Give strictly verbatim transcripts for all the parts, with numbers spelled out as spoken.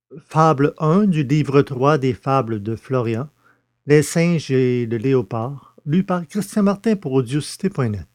Fable un du livre trois des Fables de Florian, Les singes et le léopard, lu par Christian Martin pour audiocité point net.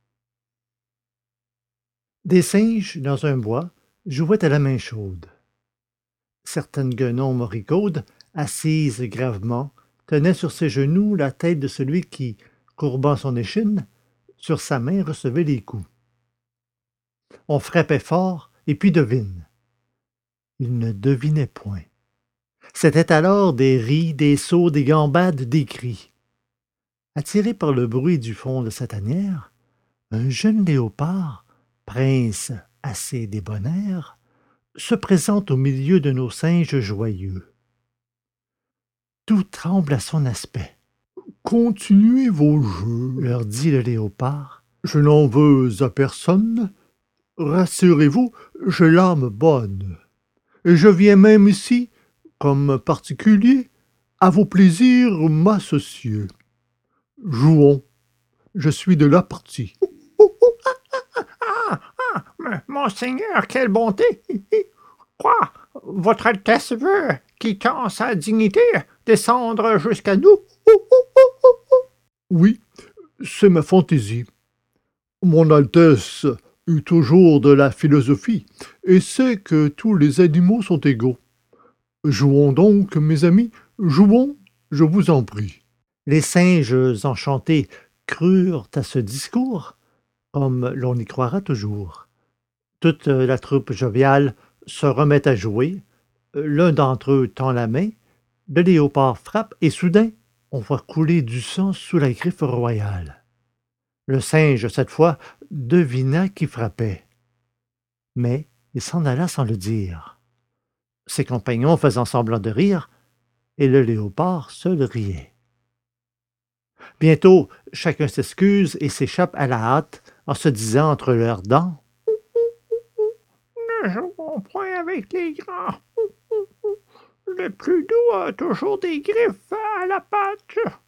Des singes, dans un bois, jouaient à la main chaude. Certaine guenon moricaude, assise gravement, tenait sur ses genoux la tête de celui qui, courbant son échine, sur sa main recevait les coups. On frappait fort, et puis devine. Il ne devinait point. C'étaient alors des ris, des sauts, des gambades, des cris. Attiré par le bruit du fond de sa tanière, un jeune léopard, prince assez débonnaire, se présente au milieu de nos singes joyeux. Tout tremble à son aspect. Continuez vos jeux, Leur dit le léopard. je n'en veux à personne. Rassurez-vous, j'ai l'âme bonne. Et je viens même ici, comme particulier, à vos plaisirs m'associer. Jouons, je suis de la partie. Ah, ah, monseigneur, quelle bonté! Quoi? Votre Altesse veut, quittant sa dignité, descendre jusqu'à nous? Oui, c'est ma fantaisie. Mon Altesse eut toujours de la philosophie et sait que tous les animaux sont égaux. Jouons donc, mes amis, jouons, je vous en prie. Les singes enchantés crurent à ce discours, comme l'on y croira toujours. Toute la troupe joviale se remet à jouer. L'un d'entre eux tend la main, le léopard frappe, et soudain, on voit couler du sang sous la griffe royale. Le singe, cette fois, devina qui frappait. Mais il s'en alla sans le dire. Ses compagnons faisant semblant de rire, et le léopard seul riait. Bientôt, chacun s'excuse et s'échappe à la hâte en se disant entre leurs dents: Ne jouons point avec les grands. Le plus doux a toujours des griffes à la patte.